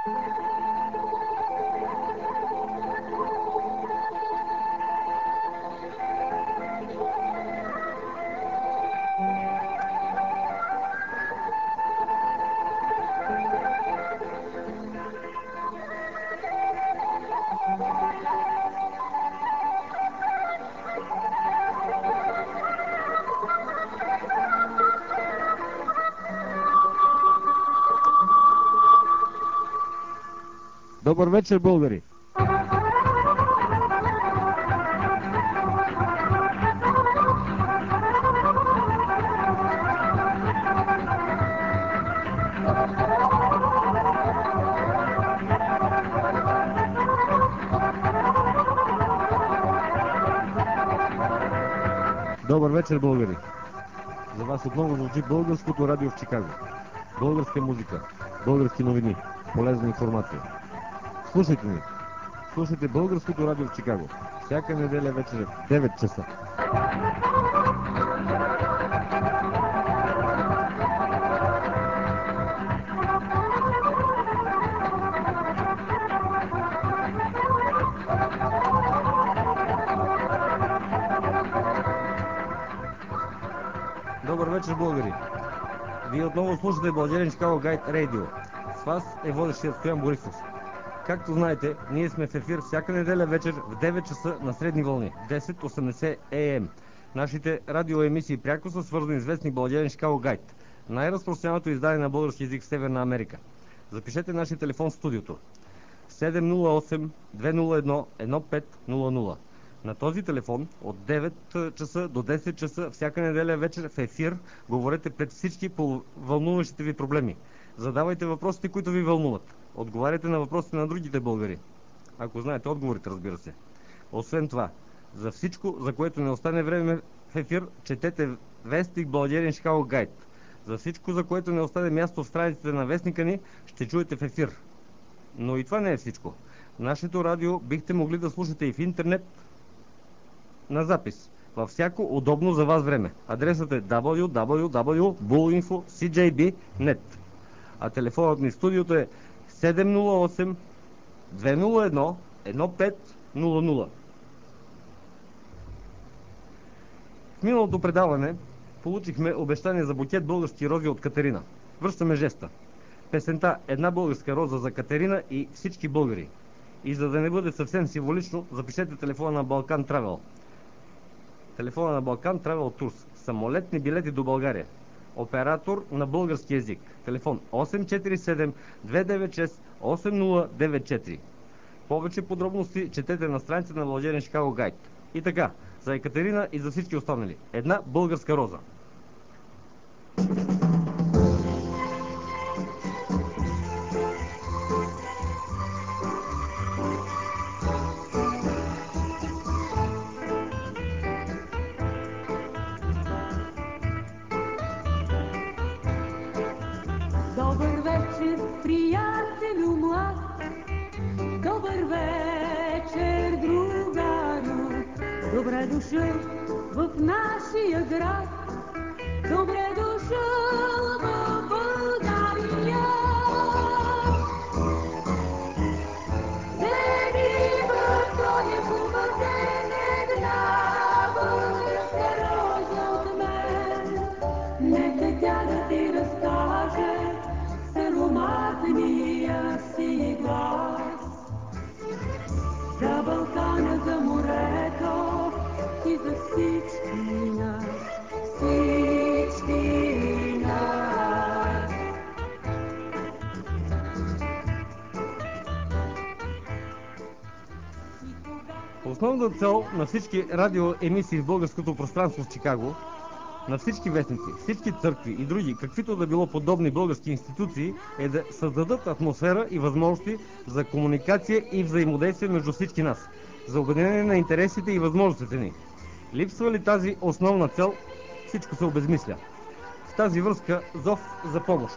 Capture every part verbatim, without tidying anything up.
Добър вечер, българи! Добър вечер, българи! За вас отново звучи българското радио в Чикаго. Българска музика, български новини, полезна информация. Слушайте ни! Слушайте българското радио в Чикаго. Всяка неделя вечер в девет часа. Добър вечер, българи! Вие отново слушате Българин Chicago Guide Radio. С вас е водещият Стоян Борисов. Както знаете, ние сме в ефир всяка неделя вечер в девет часа на средни вълни, десет осемдесет ей ем. Нашите радиоемисии пряко са свързани с вестник Българин Chicago Guide, най-разпространеното издание на български език в Северна Америка. Запишете нашия телефон в студиото седем нула осем две нула едно едно пет нула нула. На този телефон от девет часа до десет часа всяка неделя вечер в ефир говорете пред всички по вълнуващите ви проблеми. Задавайте въпросите, които ви вълнуват. Отговаряйте на въпросите на другите българи. Ако знаете отговорите, разбира се. Освен това, за всичко, за което не остане време в ефир, четете вестник Българин Chicago Guide. За всичко, за което не остане място в страниците на вестника ни, ще чуете в ефир. Но и това не е всичко. Нашето радио бихте могли да слушате и в интернет на запис, във всяко удобно за вас време. Адресът е дабъл ю дабъл ю дабъл ю точка булинфо точка си джей би точка нет. А телефонът ни в студиото е седем нула осем две нула едно едно пет нула нула. В миналото предаване получихме обещание за букет български рози от Катерина. Връщаме жеста. Песента "Една българска роза" за Катерина и всички българи. И за да не бъде съвсем символично, запишете телефона на Балкан Travel. Телефона на Балкан Travel Tours. Самолетни билети до България. Оператор на български език. Телефон осем четири седем две девет шест осем нула девет четири. Повече подробности четете на страницата на Българин Chicago Guide. И така, за Екатерина и за всички останали. Една българска роза. Добре дошъл в нашия град, добре дошъл в България. Вземи в този хубав ден една българска роза от мен. Нека тя да ти разкаже с ароматния си глас за Балкана, за морето и за всички нас, всички нас. Основната цел на всички радиоемисии в българското пространство в Чикаго, на всички вестници, всички църкви и други, каквито да било подобни български институции, е да създадат атмосфера и възможности за комуникация и взаимодействие между всички нас, за обединение на интересите и възможностите ни. Липсва ли тази основна цел, всичко се обезмисля. В тази връзка зов за помощ.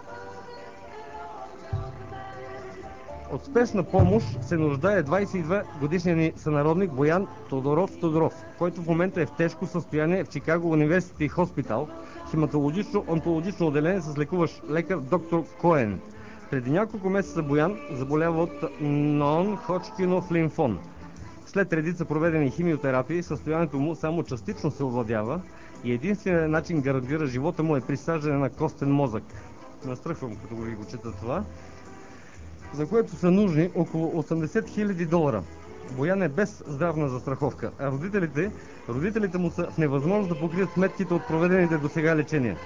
От спешна помощ се нуждае двадесет и две годишният ни сънародник Боян Тодоров Тодоров, който в момента е в тежко състояние в Чикаго Университи Хоспитал, хематологично-онкологично отделение с лекуващ лекар доктор Коен. Преди няколко месеца Боян заболява от нон-Ходжкинов лимфон. След редица проведени химиотерапии, състоянието му само частично се овладява и единственият начин гарантира живота му е присаждане на костен мозък. Настръхвам, като ви го чета това. За което са нужни около осемдесет хиляди долара. Боян е без здравна застраховка, а родителите, родителите му са в невъзможност да покрият сметките от проведените до сега лечения.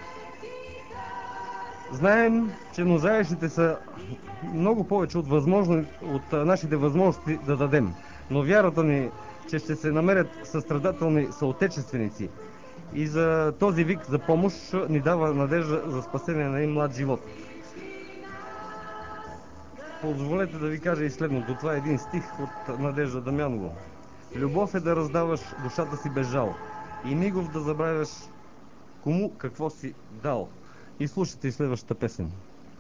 Знаем, че нуждаещите са много повече от, възможно, от нашите възможности да дадем, но вярата ни, че ще се намерят състрадателни съотечественици и за този вик за помощ ни дава надежда за спасение на един млад живот. Позволете да ви кажа и следното. Това е един стих от Надежда Дамянова. Любов е да раздаваш душата си без жал и мигов да забравяш кому какво си дал. И слушайте и следващата песен.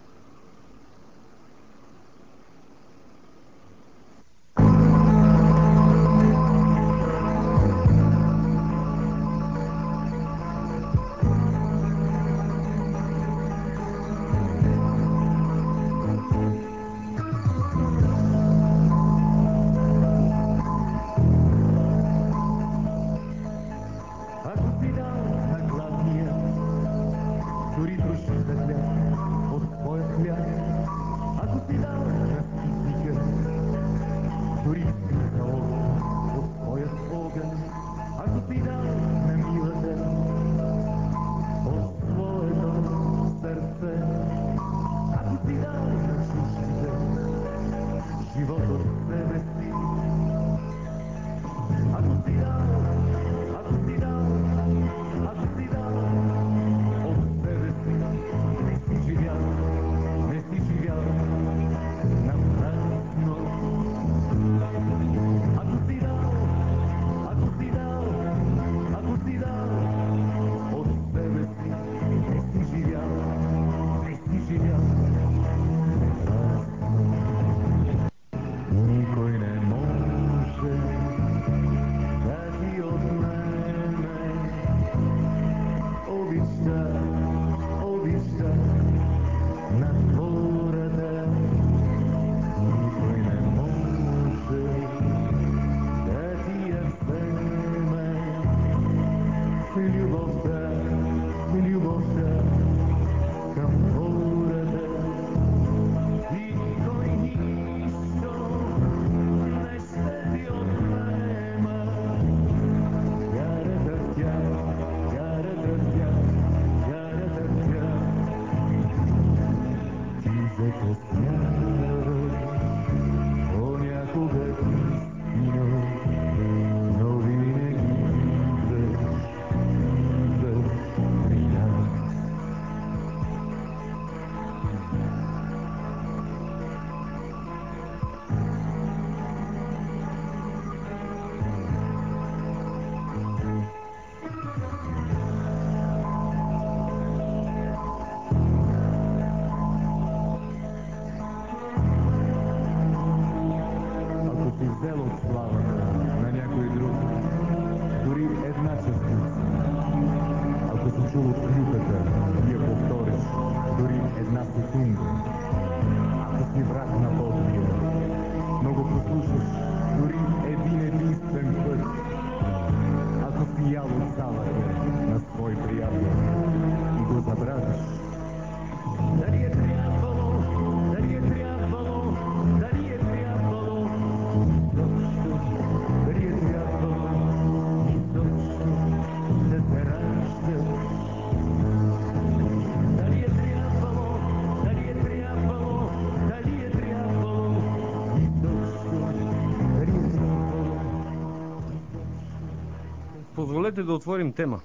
Позволете да отворим тема.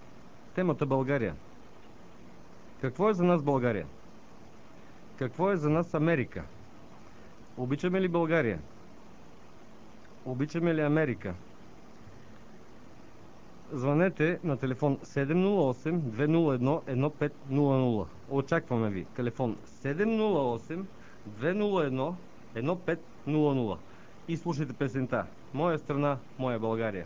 Темата България. Какво е за нас България? Какво е за нас Америка? Обичаме ли България? Обичаме ли Америка? Звънете на телефон седем нула осем две нула едно едно пет нула нула. Очакваме ви. Телефон седем нула осем две нула едно едно пет нула нула. И слушайте песента "Моя страна, моя България".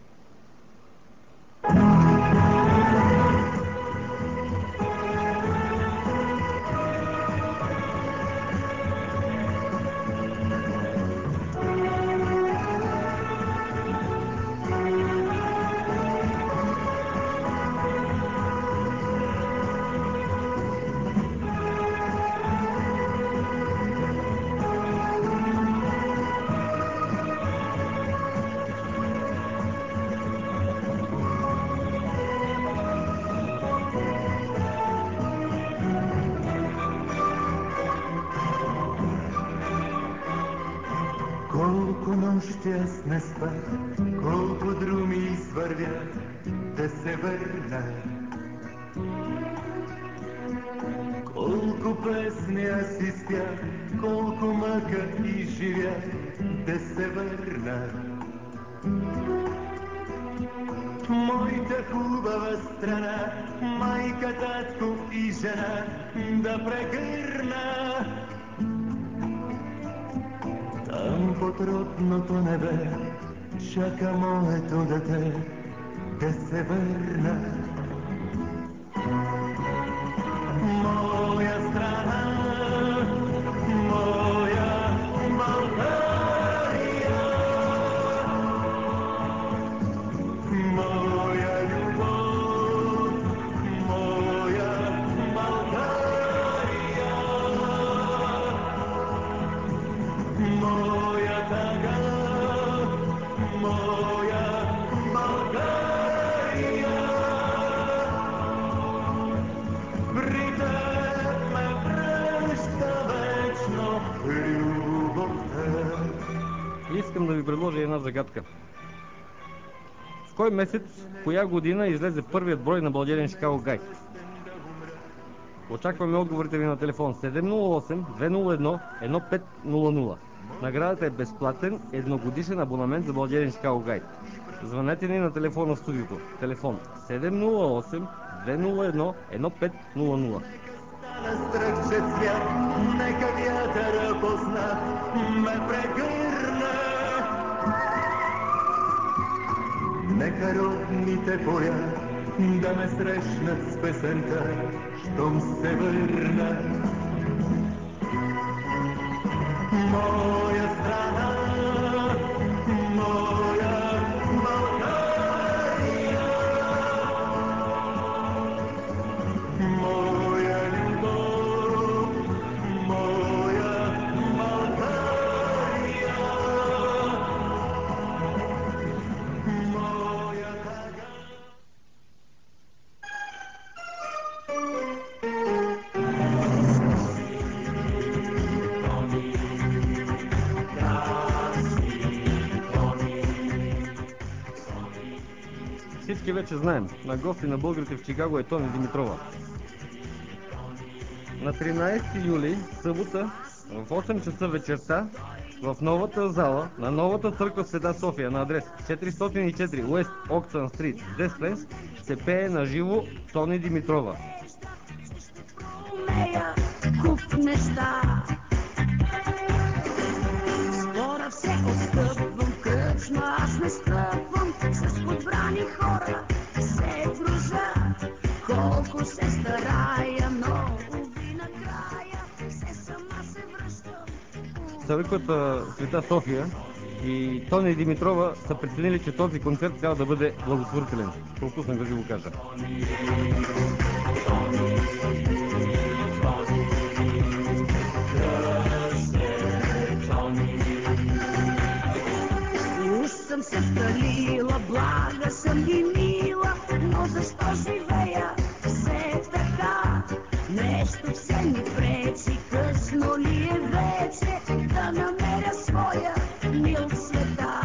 нощ аз не спах, колко друми извървя да се върна. Колко песни аз изпях, колко мъка изживях да се върна. Моята хубава страна, майка, татко и жена да прегърна. Там под родното небе чака моето дете да се върна. Моя страна, моя България, моя любов, моя България, моя тъга, моя България. При теб ме връща вечно любовта. Искам да ви предложа една загадка. В кой месец, коя година излезе първият брой на Българен Шикаго Гайд? Очакваме отговорите ви на телефон седем нула осем две нула едно едно пет нула нула. Наградата е безплатен едногодишен абонамент за Българен Шикаго Гайд. Звънете ни на телефона в студиото. Телефон седем нула осем две нула едно едно пет нула нула. Стана стръкче свят, нека вятъра познат ме прегърне. Нека родните поля да ме срещнат с песента, щом се върна. Моя страна, моя България, моя любов, моя България, моя тъга. Всички вече знаем, на гости на българите в Чикаго е Тони Димитрова. На тринадесети юли, събота, в осем часа вечерта, в новата зала на новата църква в Света София на адрес четиристотин и четири Уест Оксън Стрит, Десплес, ще пее на живо Тони Димитрова. Куп неща. Спора все отстъпвам, кръчма аз не стъпвам, с подбрани хора се дружа. Колко се старая, но уви накрая все сама се връщам. Църквата Света София и Тони Димитрова са преценили, че този концерт трябва да бъде благотворителен. Пропуснах да ви го кажа. Уж съм се вкалила, блага съм и мила, но защо живея все така? Нещо все ми пречи, късно ли е вече да намеря своя мил в света?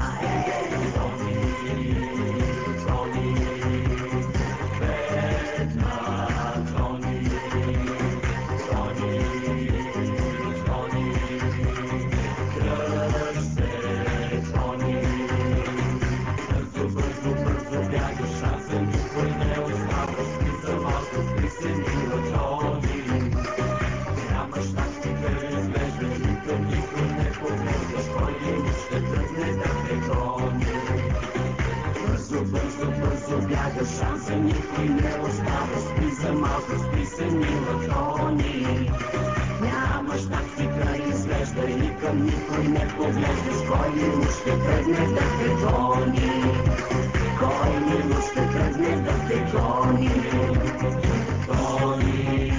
Шанса никой не остава, спи за малко, спи се, мила Тони. Нямаш тактика, извежда и към никой не поглеждаш. Кой мило ще тръгне да те гони? Кой мило ще тръгне да те гони? Тони.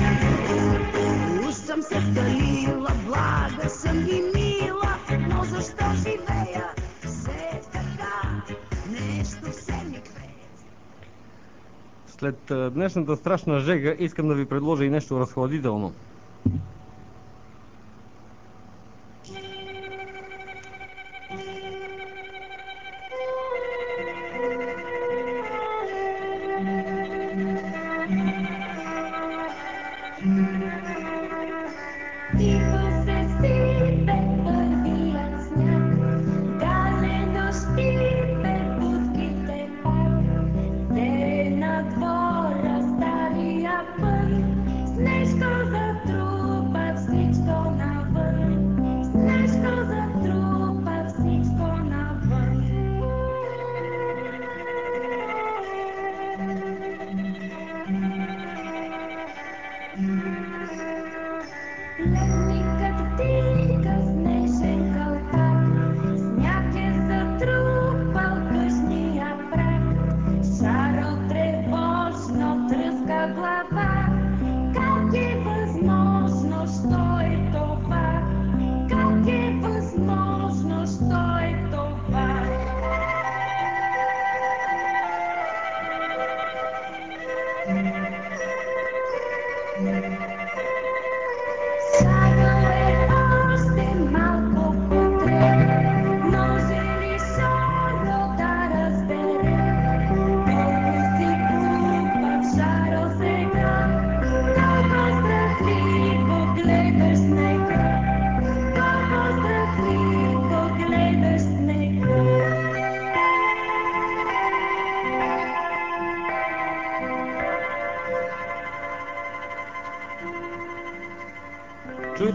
Уж съм се вкалила, блага съм и мила, но защо живея все така? Нещо все ми пречи. След а, днешната страшна жега искам да ви предложа и нещо разхладително.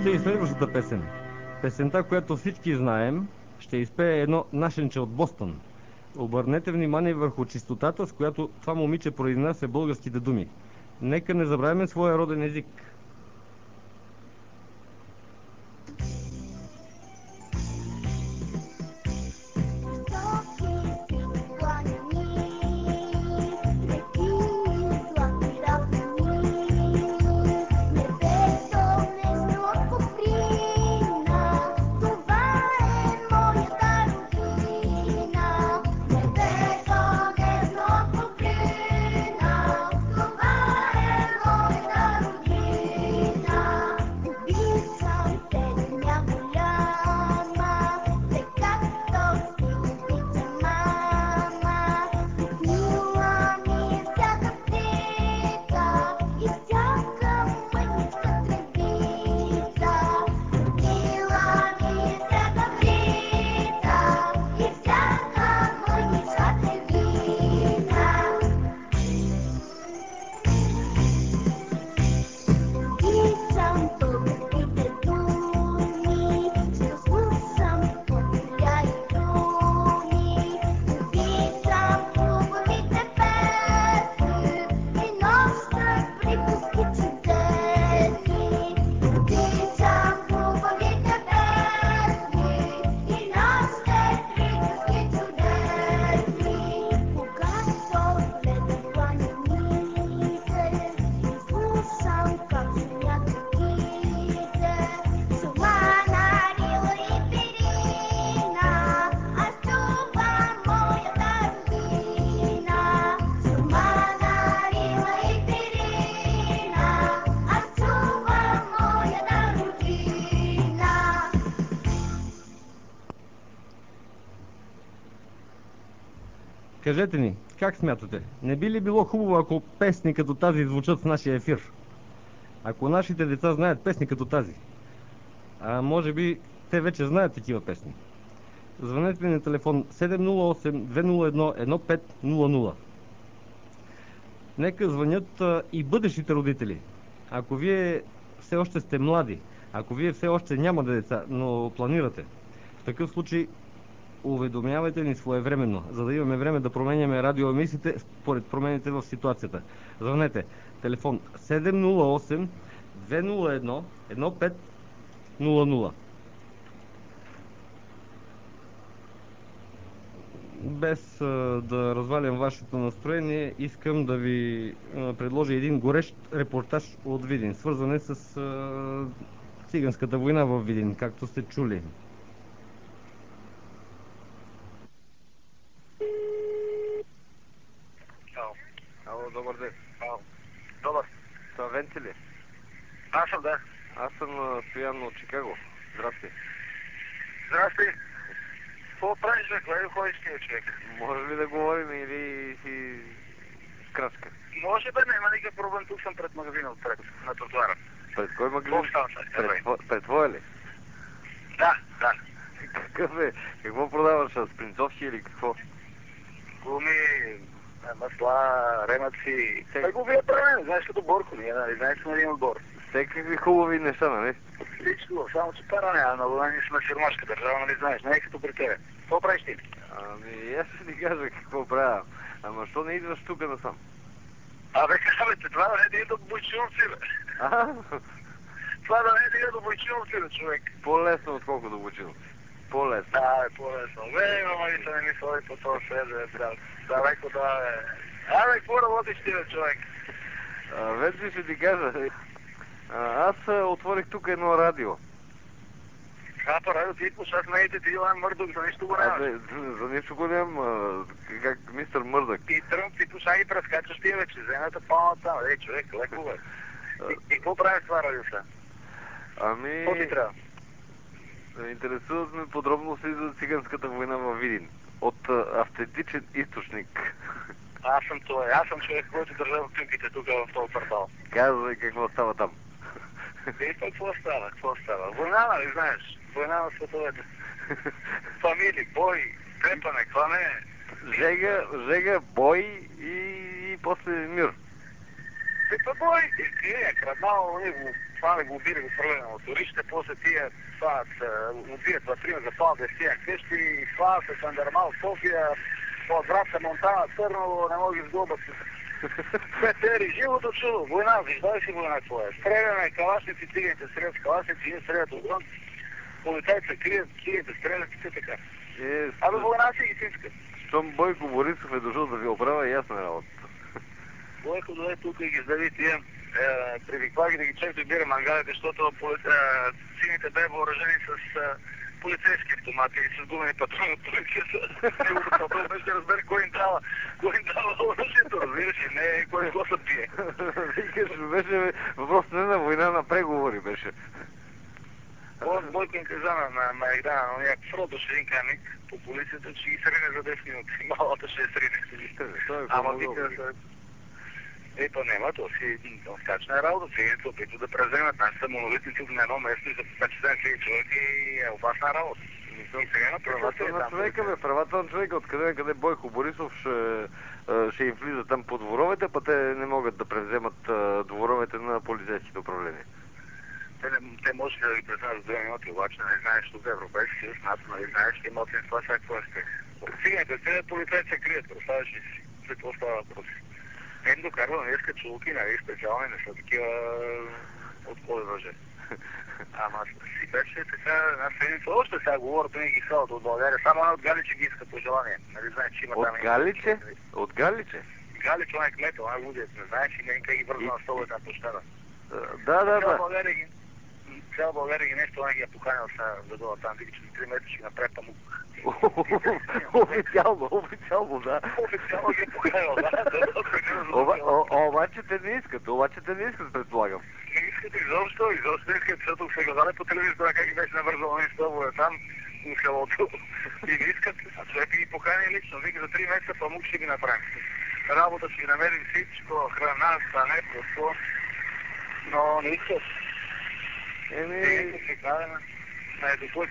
чуйте и следващата песен. Песента, която всички знаем, ще изпее едно нашенче от Бостън. Обърнете внимание върху чистотата, с която това момиче произнася българските думи. Нека не забравяме своя роден език. Кажете ни, как смятате? Не би ли било хубаво, ако песни като тази звучат в нашия ефир? Ако нашите деца знаят песни като тази? А може би те вече знаят такива песни. Звънете ни на телефон седем нула осем две нула едно едно пет нула нула. Нека звънят а, и бъдещите родители. Ако вие все още сте млади, ако вие все още нямате деца, но планирате, в такъв случай уведомявайте ни своевременно, за да имаме време да променяме радиоемисиите според промените в ситуацията. Звънете. Телефон седем нула осем две нула едно едно пет нула нула. Без а, да развалям вашето настроение, искам да ви а, предложа един горещ репортаж от Видин, свързан с а, циганската война в Видин, както сте чули. Ало, добър ден. Ало. Добър. Това Венци ли? Аз съм, да. Аз съм а, Стоян от Чикаго. Здрасти. Здрасти. Какво правиш, бе? Къде ходиш ти, човек? Може ли да говорим или си крачка? Може, бе, няма никакъв проблем. Тук съм пред магазина отпред, на тротуара. Пред кой магазин? Какво става сега? Пред, тво- пред твоя ли? Да, да. Какъв е? Какво продаваш? С принцовки или какво? Гуми, масла, ремъци. Те го вие правим, знаеш като Борко, ние, нали? Знаеш, съм един отбор. Всекакви хубави неща, нали? Всичко, само че пара няма много, ние сме фирмашка държава, нали знаеш, не е като при тебе. Какво правиш ти? Ами, аз ще ти кажа какво правя. Ама, що не идваш тук насам? Абе, казвайте, това да не дига до бойчиловци, бе. А? Това да не дига до бойчиловци, бе, човек. По-лесно, отколкото бойчиловци. По-лесно. Да, бе, по-лесно. Бе, мама, и са не ми ходи по това свет, бе, брат. Далеко да, бе. Абе, какво работиш ти, бе, човек? А, вече ще ти кажа. А, аз а, отворих тук едно радио. Каква радио ти слушаш медиите, ти Илан Мърдок, за нищо го нямаш. Абе, за, за нищо го нямам, а, как мистер Мърдък. Ти тръмп, ти слушай и прескачаш ти вече, земята пълна там. Ей, човек, леко, бе. И, и какво правиш това радио сега? Ами... Какво ти трябва? Интересуват ме подробности за циганската война във Видин. От а, автентичен източник. Аз съм това, аз съм човек, който държа в тъмките тук в този квартал. Казвай какво става там. И пък какво става, какво става? Война, нали знаеш? Война на световете. Фамилии, бой, крепане, клане. Жега, жега, бой и, и после мир. Е, па бой, е, краднал, го фане го убили, го хвърля на моторище, после тия фат, убият вътре, запалят в тия къщи, и фат се Сандармал, София, от Враца, Монтана, Търново, не мога изглобат се. Петери, живото чудо, война, виждали си война твоя. Стреляме, калашници, циганите стрелят с калашници, ние стрелят отвън, полицайите крият, кият, стрелят и все така. Е, Абе, война си истинска. щом Бойко Борисов е дошъл да ви оправя, ясна работата. Бойко дойде тук и ги издави тия, е, привиква ги да ги чак да бира мангалите, защото е, сините бе въоръжени с е, полицейски автомати и с гумени патрони от полицията. Неговото беше да разбере кой им дава, кой им дава оръжието, разбираш и не кой го се пие. Викаш, беше въпрос не на война, на преговори беше. Бойко им каза на, на Майдана, на някакъв родош един камик по полицията, че ги срине за десет минути. Малата ще е срине. Ама вика се... Е, па нема, то си скачна работа. Сега се опитва да преземат нашите самолетници на едно место и за петдесет хиляди човек и е опасна работа. И сега има правата на човека, бе, правата на човека, откъде къде Бойко Борисов ще, ще им влиза там по дворовете, па те не могат да превземат дворовете на полицейските управления. Те, те може да ги преземат с две минути, обаче не знаеш тук Европейски съюз, НАТО, нали знаеш, че има това всяко ще. Циганите стрелят, полицайите се крият, представяш ли си, за какво става въпрос. Ем докарва днеска чулки, нали, специални, не са такива от кой въже. Ама си беше така една седмица. Още сега говорят, не ги ходят от България. Само една от Галиче ги иска по желание. Нали знаеш, че има от там... От Галиче? От Галиче? Галиче, он е кметъл, а лудият. Не знаеш, и не ги вързва на столата на площада. Да, да, да. Цяла България ги нещо, он ги е поканил да дойдат там. Вика, че за три месеца ще направи памук. Официално, официално, да. Официално ги е поканил, да. Обаче те не искат, обаче те не искат, предполагам. Не искат изобщо, изобщо не искат, защото се гледали по телевизора как ги беше навързал на стълбове там, в селото. И не искат, а човек ги покани лично. Вика, за три месеца памук ще ги направим. Работа ще ги намерим всичко, храна, стане, просто. Но не искат. Еми... Те се казваме на едоплък.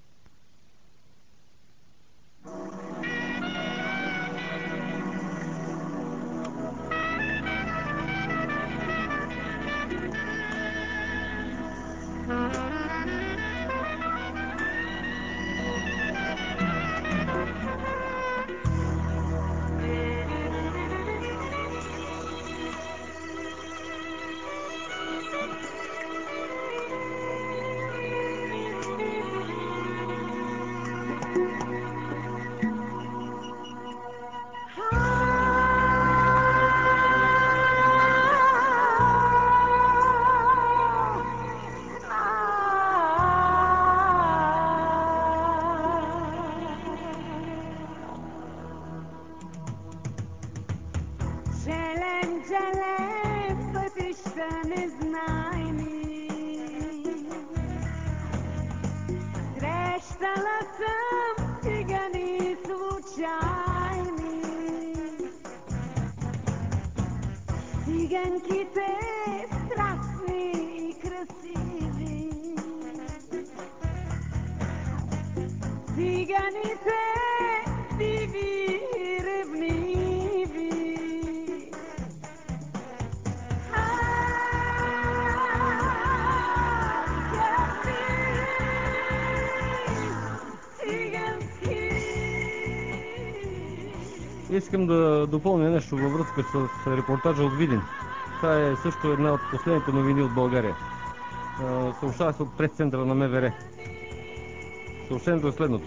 Искам да допълня нещо във връзка с репортажа от Видин. Това е също една от последните новини от България. Съобщава се от прес-центъра на МВР. Съобщението е следното.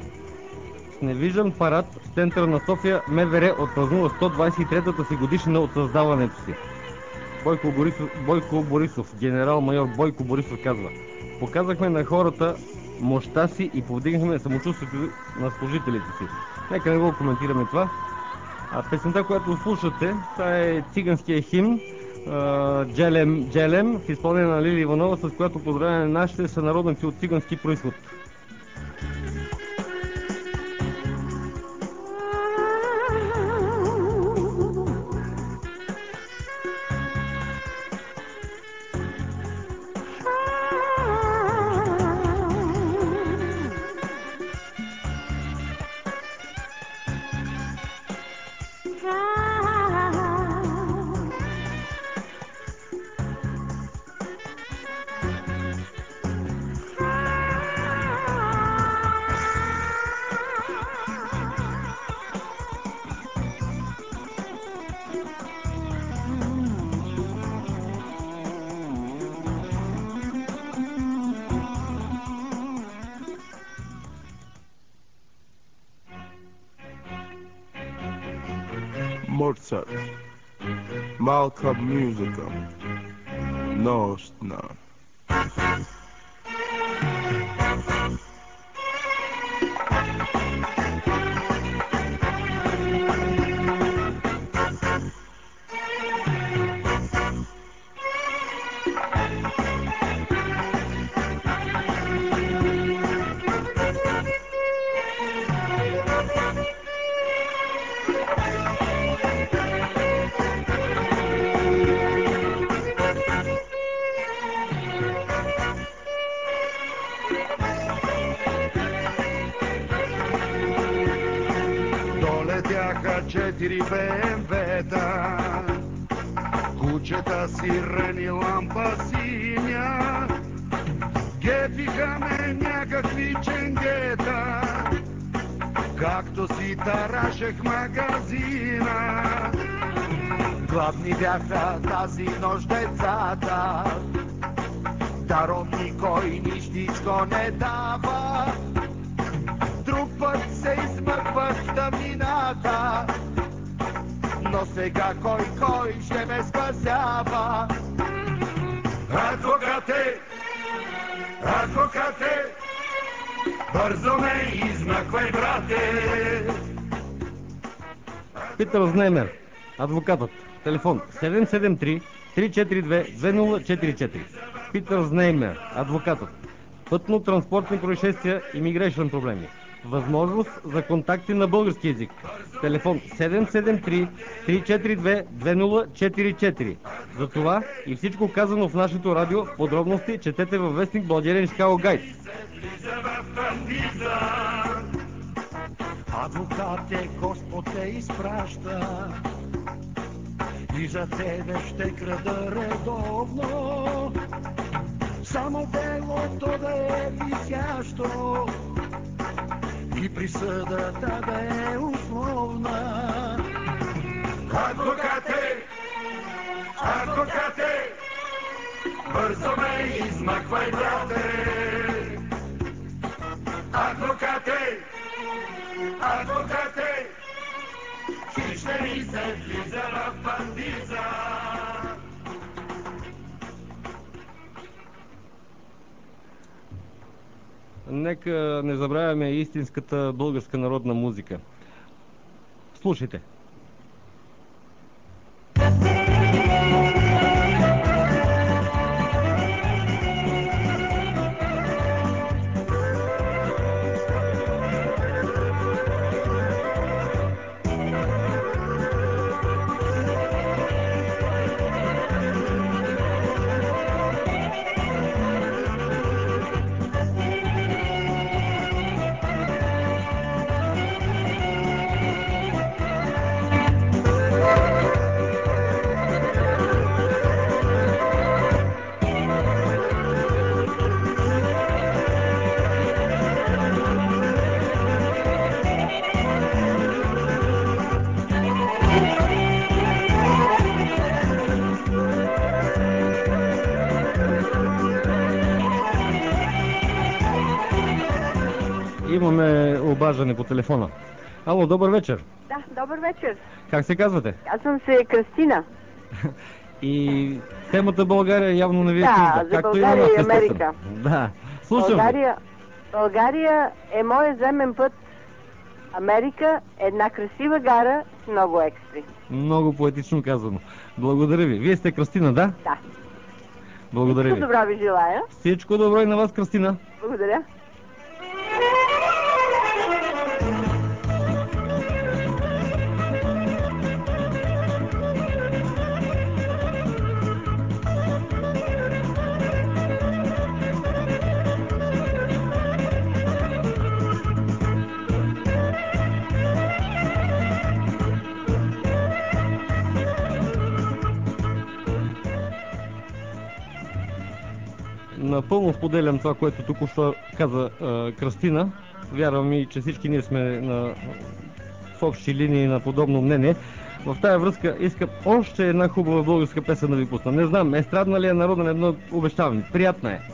С невиждан парад в центъра на София МВР отпразнува сто двадесет и третата си годишнина от създаването си. Бойко Борисов, Бойко Борисов, генерал-майор Бойко Борисов казва: показахме на хората мощта си и повдигнахме самочувствието на служителите си. Нека не го коментираме това. А песента, която слушате, това е циганския химн Джелем, Джелем в изпълнение на Лили Иванова, с която поздравяме нашите сънародници от цигански произход. Моцарт. Малка музика. Нощна. Долетяха четири БМВ-та, кучета, сирени, лампа синя, гепиха ме някакви ченгета, както си тарашех магазина. Гладни бяха тази нощ децата, даром никой нищичко не дава. Друг път се измъквах в тъмнината, но сега кой кой ще ме спасява? Адвокате, адвокате, бързо ме измъквай, брате. Питър Знаймер, адвокатът. Телефон седем седем три три четири две две нула четири четири. Питър Знаймер, адвокатът. Пътно-транспортни происшествия, имигрейшън проблеми. Възможност за контакти на български език. Телефон седем седем три три четири две две нула четири четири. За това и всичко казано в нашето радио, подробности четете във вестник Българен Шкаго Гайд. Адвокате, Господ те изпраща и за тебе ще крада редовно, само делото да е висящо и присъдата да е условна. Адвокате, адвокате, бързо ме измъквай, брате. Адвокате, адвокате, ти ще ми се влиза в бандиза. Нека не забравяме истинската българска народна музика. Слушайте. Имаме обаждане по телефона. Ало, добър вечер. Да, добър вечер. Как се казвате? Аз съм се Кристина. И темата България явно не ви е Да, чужда. за Както България и и на нас, естествено. Америка. Да, слушам. България, България е моят земен път. Америка е една красива гара с много екстри. Много поетично казано. Благодаря ви. Вие сте Кръстина, да? Да. Благодаря Всичко ви. добро ви желая. Всичко добро и на вас, Кръстина. Благодаря. Напълно споделям това, което тук що каза а, Кръстина. Вярвам и, че всички ние сме на, в общи линии на подобно мнение. В тая връзка искам още една хубава българска песен да ви пусна. Не знам, естрадна ли е, народна, едно обещавам. Приятна е.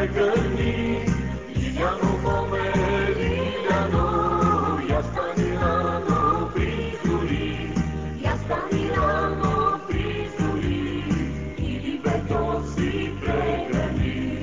прегърни. Лиляно моме, Лиляно, я стани рано при зори, я стани рано при зори, и небето си прегърни.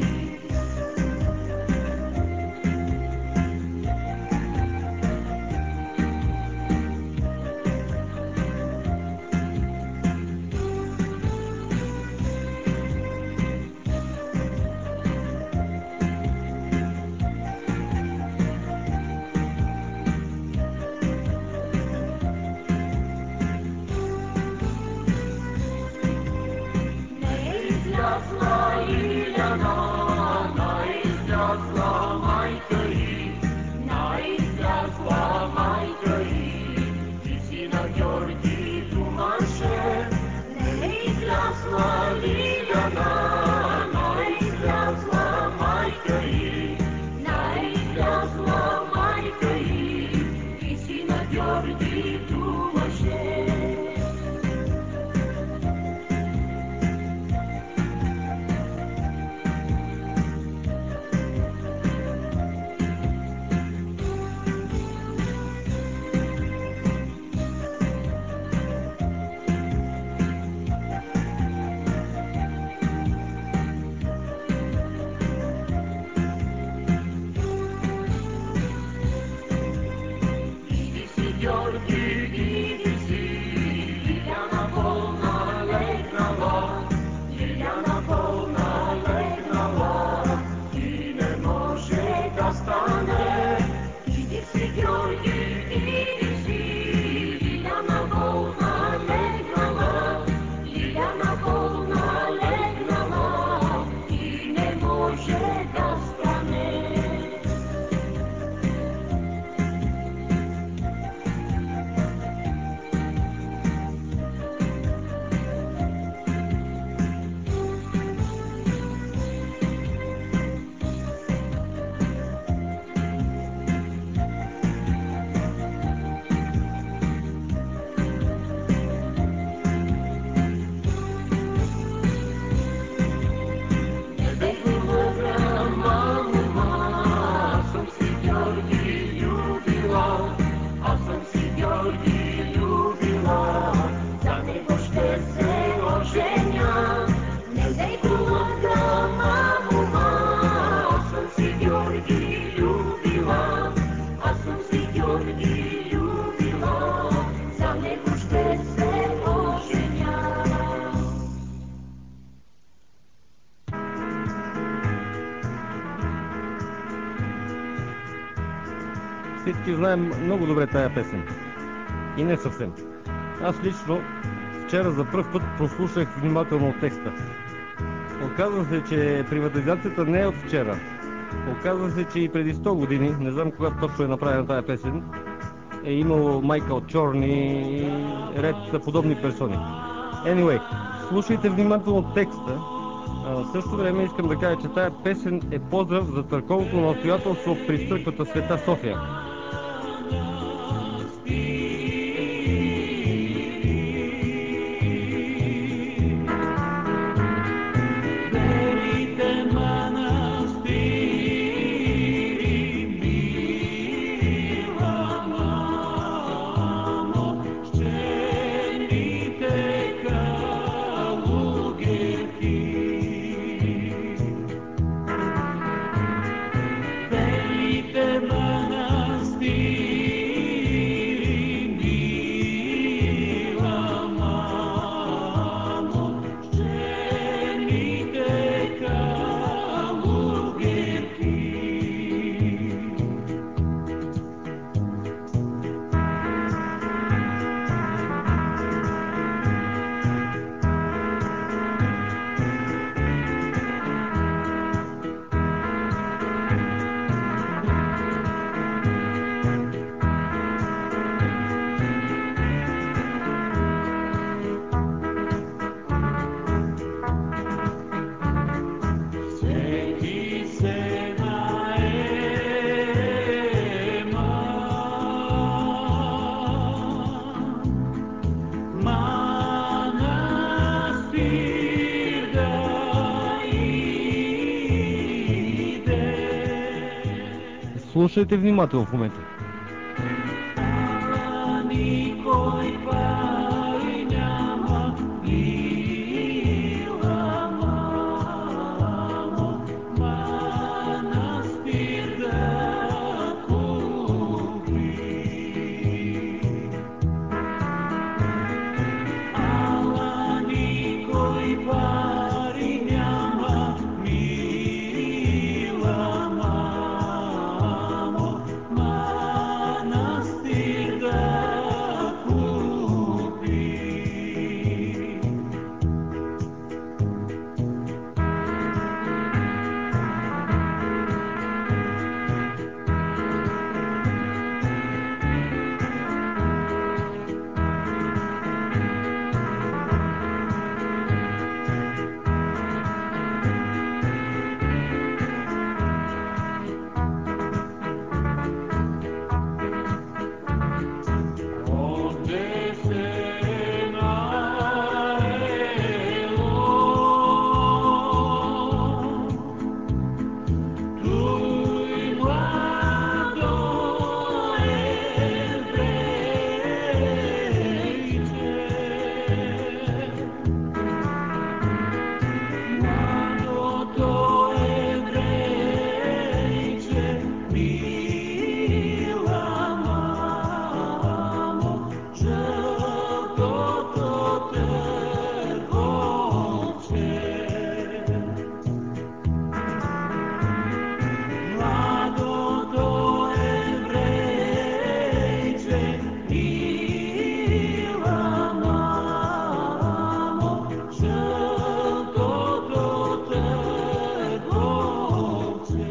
Всички знаем много добре тая песен. И не съвсем. Аз лично вчера за пръв път прослушах внимателно текста. Оказва се, че приватизацията не е от вчера. Оказва се, че и преди сто години, не знам кога точно е направена тая песен, е имало Майкъл Чорни и ред подобни персони. Anyway, слушайте внимателно текста. А в същото време искам да кажа, че тая песен е поздрав за църковното настоятелство при църквата Света София. Белите манастири Слушайте внимателно в момента. Никой пари няма, мила мамо, манастир да купи. Ала никой пари няма, мила мамо, манастир да купи. Onde se naelo, tui mlado evrejče, mlado to evrejče, mila mamo, žrtvoto trgovče. Mlado to evrejče, mila mamo, žrtvoto trgovče.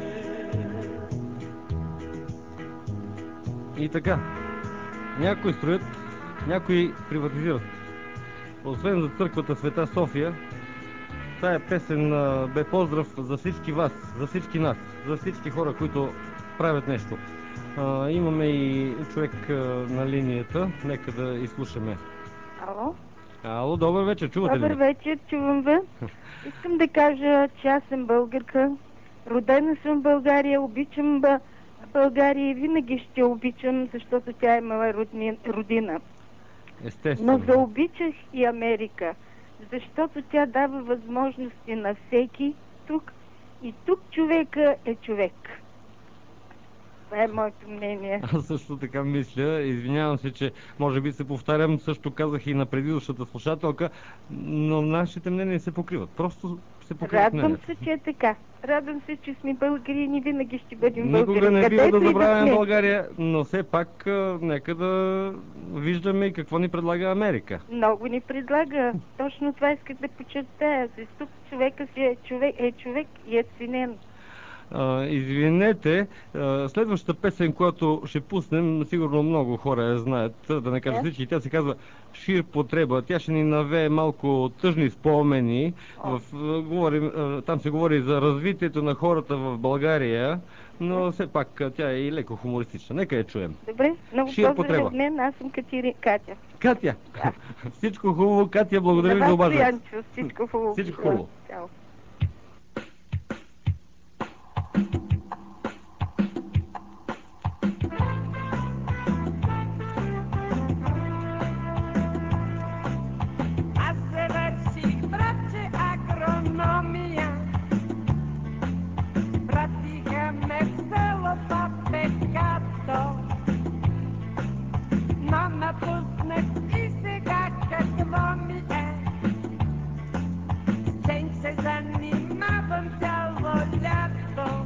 И така, някои строят, някои приватизират. Освен за църквата Света София, тая песен а, бе поздрав за всички вас, за всички нас, за всички хора, които правят нещо. А, имаме и човек а, на линията, нека да изслушаме. Ало? Ало, добър вечер, чувате ли? Добър ме? вечер, чувам ви. Искам да кажа, че аз съм българка. Родена съм в България, обичам Ба- България и винаги ще обичам, защото тя е моя родни- родина. Естествено. Но заобичах и Америка, защото тя дава възможности на всеки тук и тук човека е човек. Това е моето мнение. Аз също така мисля. Извинявам се, че може би се повтарям, също казах и на предидущата слушателка, но нашите мнения се покриват. Просто се покриват Радвам мненията. се, че е така. Радвам се, че сме българи и винаги ще бъдем българи. Никога не бива Където да и забравяме сме. България, но все пак а, нека да виждаме и какво ни предлага Америка. Много ни предлага. Точно това исках да подчертая. Че тук човека си е човек, е човек и е ценен. А, извинете, а, следващата песен, която ще пуснем, сигурно много хора я знаят, да не кажа Да. всички, тя се казва Шир потреба. Тя ще ни навее малко тъжни спомени. В, а, говорим, а, там се говори за развитието на хората в България, но все пак а, тя е и леко хумористична. Нека я чуем. Добре? Много Шир поздрави потреба. от мен. Аз съм Катери... Катя. Катя! Всичко хубаво, Катя, благодаря ви На за вас, обаждането. Стоянчо, всичко хубаво. Всичко хубаво. Чао. Аз завърших, братче, агрономия. Пратиха ме в село Папекато. Но напуснах и сега какво ми е? С чен се занимавам цяло лято.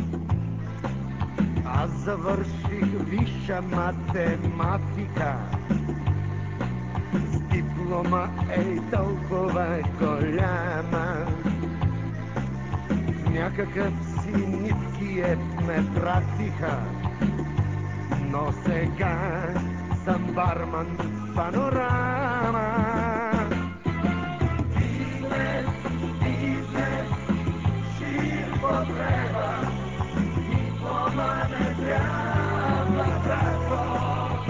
Аз завърших висша математика. С диплома ей толкова голяма. В някакъв си ниткият ме пратиха. Но сега съм барман в Панорама. Бизнес, бизнес, шир потреба. Диплома не трябва, братко.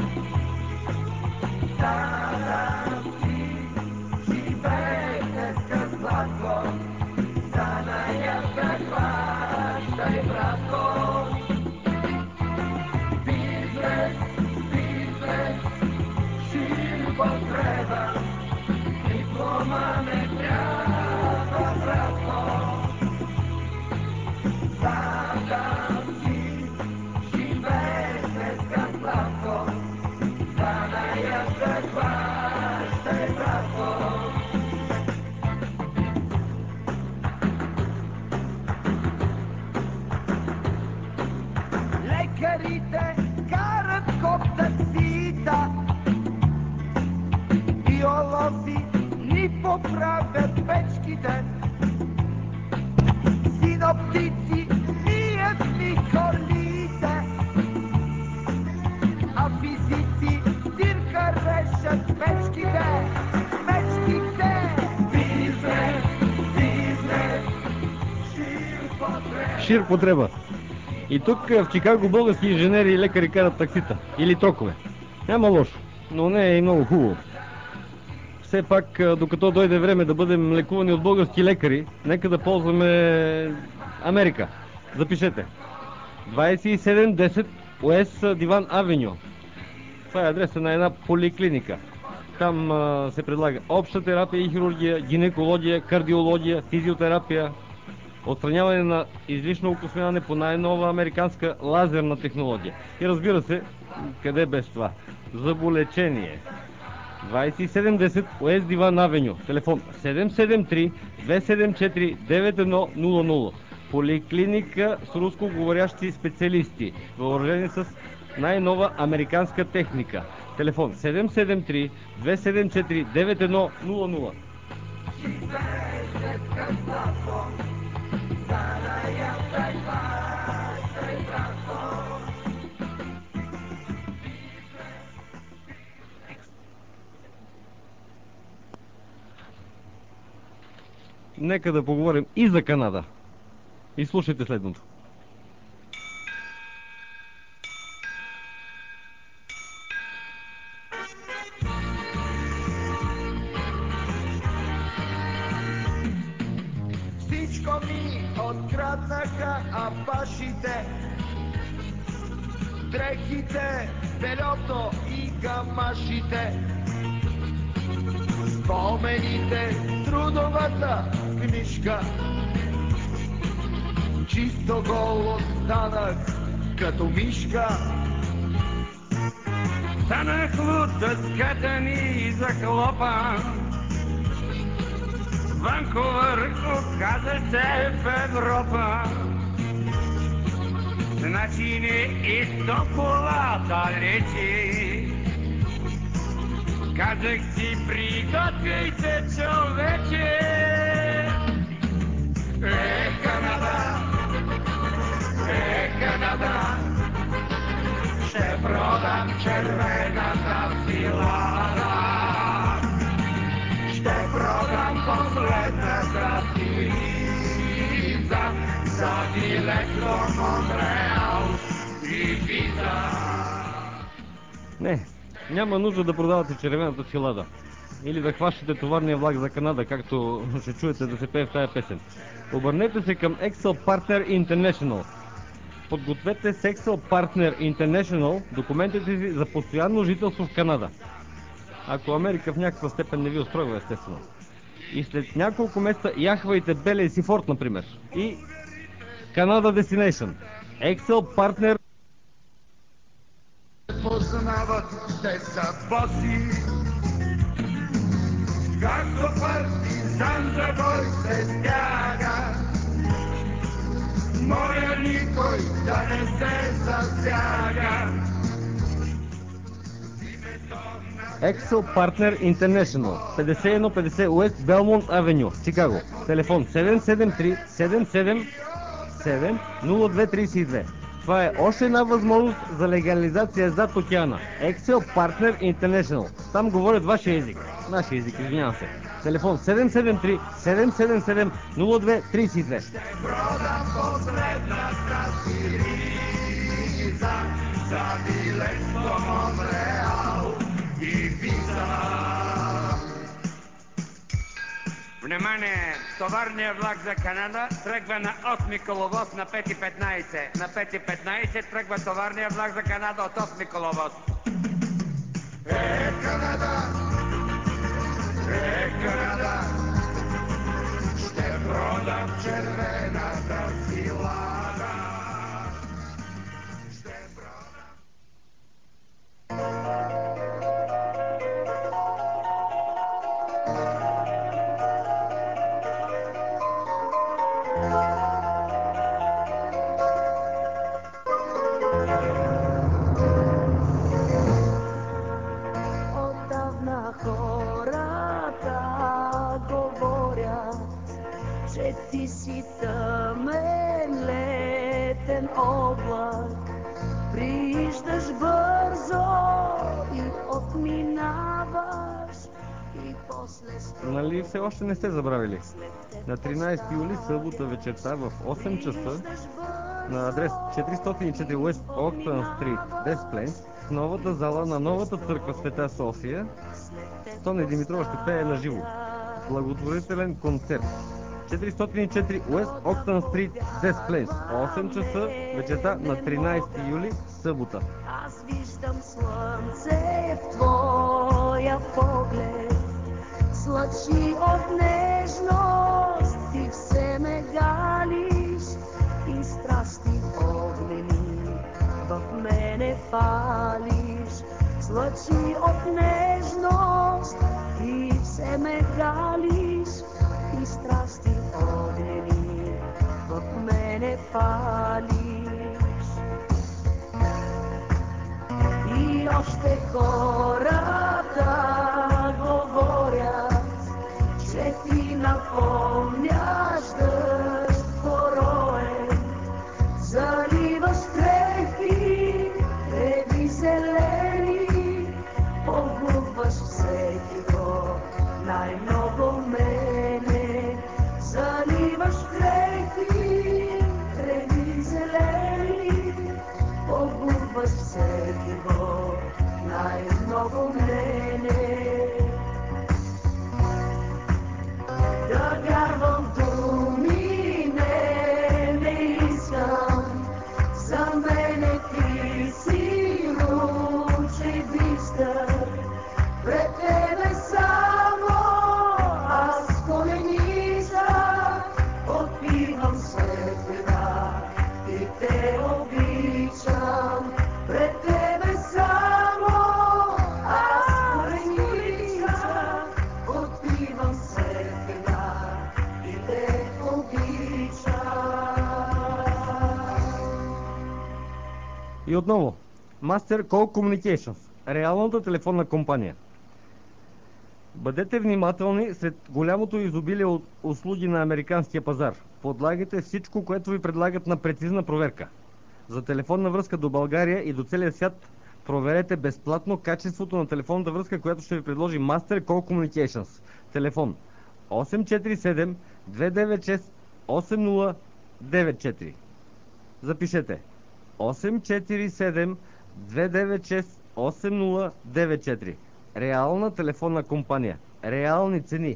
Да, си живеете с златко. Занаят да хващай, братко. шофьорите карат коп таксита. Биолози ни поправят печките. Синоптици мият ни колите. А физици дирка решат мечките. Мечките! Бизнес, бизнес, шир потреба. Шир потреба. И тук в Чикаго български инженери и лекари карат таксита или трокове. Няма лошо, но не е и много хубаво. Все пак, докато дойде време да бъдем лекувани от български лекари, нека да ползваме Америка. Запишете. двайсет и седем десет Уест Диван Авеню. Това е адреса на една поликлиника. Там а, се предлага обща терапия и хирургия, гинекология, кардиология, физиотерапия, отстраняване на излишно окосмяване по най-нова американска лазерна технология. И разбира се, къде без това? Зъболечение. двайсет и седем десет Уест Диван Авеню. Телефон седем седем три две седем четири девет едно нула нула. Поликлиника с руско говорящи специалисти, въоръжени с най-нова американска техника. Телефон седем седем три две седем четири девет едно нула нула. Нека да поговорим и за Канада. И слушайте следното. Всичко ми откраднаха апашите, дрехите, бельото и гамашите, спомените, трудовата книжка. Чисто гол останах като мишка. Станах луд, дъската ми захлопа. Ванкувър оказа се в Европа. Значи не изтоплата речи. Казах си, приготвяй се, човече. Е, Канада, е, Канада, ще продам червената си лада. Ще продам последната си виза за билет до Монреал и виза. Не, няма нужда да продавате червената си лада. Или да хващате товарния влак за Канада, както ще чуете да се пее в тая песен. Обърнете се към Excel Partner International. Подгответе с Excel Partner International документите си за постоянно жителство в Канада. Ако Америка в някаква степен не ви устройва, естествено. И след няколко месеца яхвайте белия си форт, например. И Canada Destination. Excel Partner. Познават, те са боси. Както партизан за бой се стяга. Моля никой да не се засяга. Excel Partner International, петдесет и едно петдесет Уест Белмонт Авеню, Чикаго. Телефон седем седем три седем седем седем нула две трийсет и две. Това е още една възможност за легализация зад океана. Excel Partner International. Там говорят вашия език. Нашия език, извинявам се. Телефон седем седем три седем седем седем нула две трийсет и две. Продам последната си виза за билет до Монреал и виза. Внимание! Товарният влак за Канада тръгва на осми коловоз на пет и петнайсет. На пет и петнайсет тръгва товарният влак за Канада от осми коловоз. Е, Канада! Е, Канада! Ще продам червената си лада. Ще продам... черен облак, прииждаш бързо и отминаваш и после строго. Нали все още не сте забравили? На тринайсети юли, събота вечерта в осем часа на адрес четиристотин и четири West Oakton Street, Des Plaines, в новата зала на новата църква Света София, Тони Димитрова ще пее на живо. Благотворителен концерт. четиристотин и четири West Oakton Street, Des Plaines, осем часа вечерта на тринайсети юли, събота. Аз виждам слънце в твоя поглед, слъчи от нежност, ти все ме галиш и страсти огнени в мене палиш. Слъчи от нежност, ти все ме галиш и страсти огнени в мене палиш. И още хората говорят, че ти напомняш дъжд пороен, заливаш крехки, треви зелени, погубваш всекиго, най-много мене. Заливаш крехки, треви зелени, погубваш всекиго, най-много мене. Да вярвам думи, не, не искам, за мене ти си ручей бистър, пред тебе само аз коленича, отпивам светлина и те обичам, пред тебе само аз коленича, отпивам светлина и те обичам. И отново, Master Call Communications, реалната телефонна компания. Бъдете внимателни сред голямото изобилие от услуги на американския пазар. Подлагайте всичко, което ви предлагат на прецизна проверка. За телефонна връзка до България и до целия свят проверете безплатно качеството на телефонната връзка, която ще ви предложи Master Call Communications. Телефон осем четири седем две девет шест осем нула девет четири. Запишете осем четири седем две девет шест осем нула девет четири. Реална телефонна компания. Реални цени.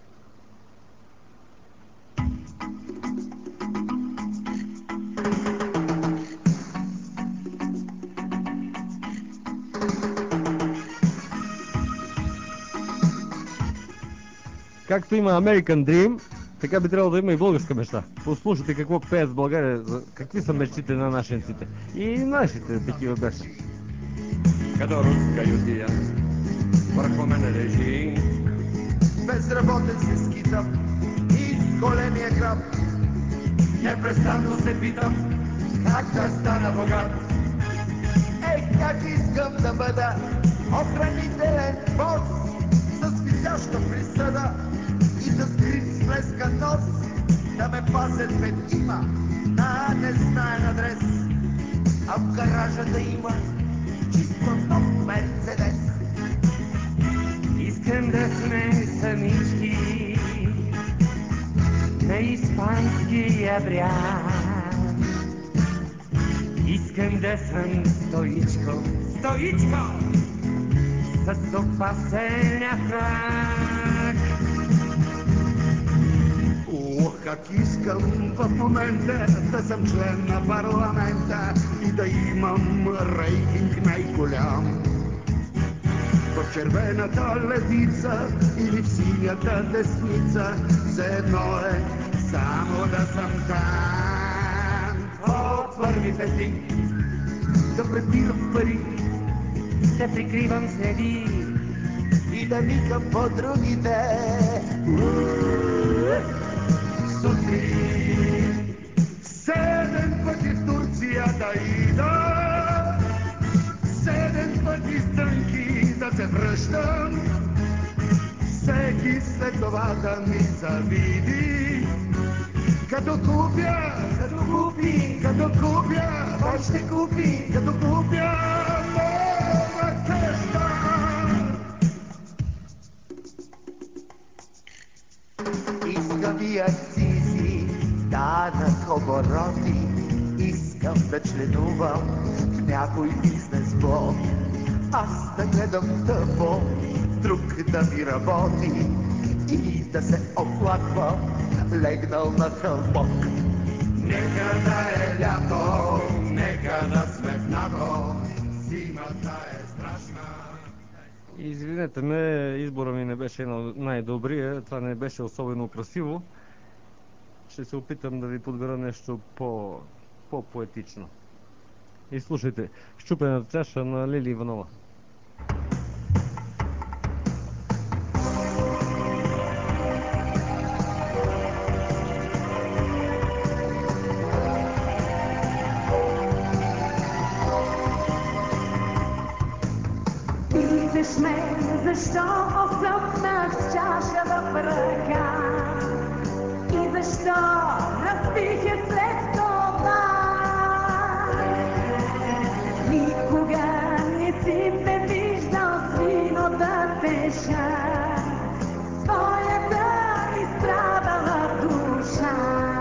Както има American Dream, така би трябвало да има и българска мечта. Послушайте какво пеят в България, за какви са мечтите на нашенците. И нашите такива беше. Като руска ютия, върху мене лежи. Безработен се скитам и с големия граб. Непрестанно се питам, как да стана богат. Ей, как искам да бъда охранителен бос, с висяща присъда и с скрит сплескан нос, да ме пазят пред има на незнаен адрес, а в гаража да има чисто нов Мерцедес. Искам да сме самички на испанския бряг. Искам да съм стоичко, стоичко с опасен фрак. Ох, как искам в момента да съм член на парламента и да имам рейтинг най-голям. В червената левица или в синята десница, все едно е само да съм там. От първите дни Да препирам пари да прикривам следи и да никам по другите. Сутрин седем пъти в Турция да ида, седем пъти с трънки да се връщам. Всеки след това да ми завиди, като купя, като купи, като купя, той ще купи, като купя нова къща. Искам и акцизи, данък обороти, искам да членувам в някой бизнес блок. Аз да гледам тъпо, друг да ми работи и да се оплаквам, легнал на хълбок. Нека да е лято, нека да сме в НАТО, зимата е страшна. Извинете ме, избора ми не беше най-добрия, това не беше особено красиво. Ще се опитам да ви подбера нещо по, по-поетично. И слушайте, Счупената чаша на Лили Иванова. Питаш ме, защо осъпнах с чаша в ръка и защо разпих я след това. Никога не си ме виждал сино да теша своята изстрадала душа.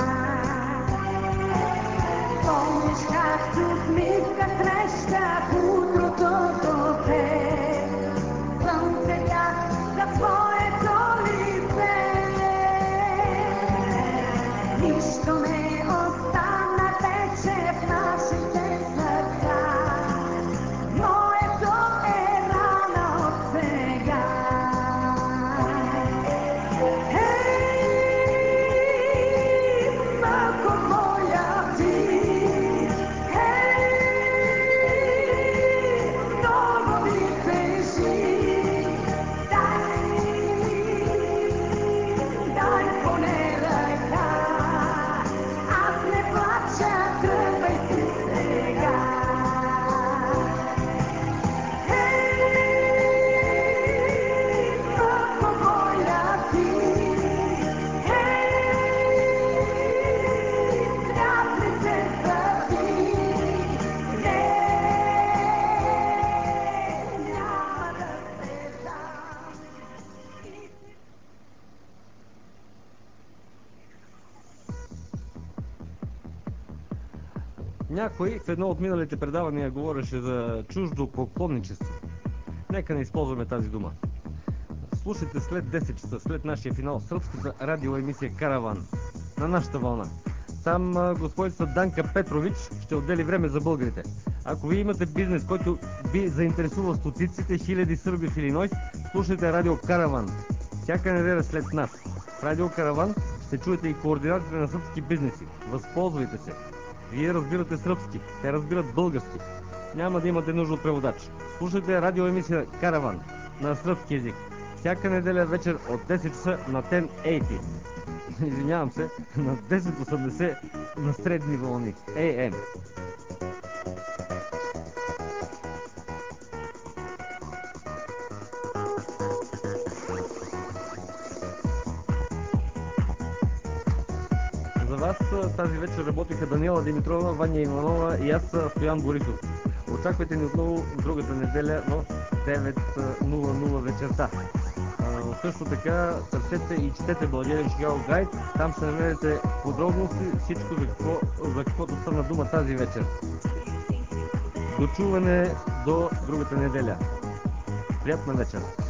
Помниш как с усмивка срещах утрото до теб, слънце бях за твоето лице. Нищо не остана вече в нашите сърца, моето е рана от сега. Ей, малко моя ти, ей, много ми тежи, дай, дай поне ръка, аз не плача, тръгвай си сега. Ей, малко моя ти, ей, свят ли се зъби, не, няма да се дам. Някой в едно от миналите предавания говореше за чуждо поклонничество. Нека не използваме тази дума. Слушайте след десет часа, след нашия финал, сръбската радиоемисия Караван на нашата вълна. Там а, господица Данка Петрович ще отдели време за българите. Ако вие имате бизнес, който би заинтересувал стотиците хиляди сърби в Илинойс, слушайте радио Караван. Всяка неделя след нас. В радио Караван ще чуете и координатите на сръбски бизнеси. Възползвайте се. Вие разбирате сръбски, те разбират български. Няма да имате нужда от преводач. Слушайте радиоемисия Караван на сръбски език. Всяка неделя вечер от десет часа на десет осемдесет. Извинявам се, на десет осемдесет на средни вълни. ей ем. За вас тази вечер работиха Даниела Димитрова, Ваня Иванова и аз, Стоян Борисов. Очаквайте ни отново другата неделя в девет нула нула вечерта. А, също така търсете и четете България Chicago Guide, там ще намерите подробности, всичко за, какво, за каквото стана дума тази вечер. До чуване до другата неделя. Приятна вечер!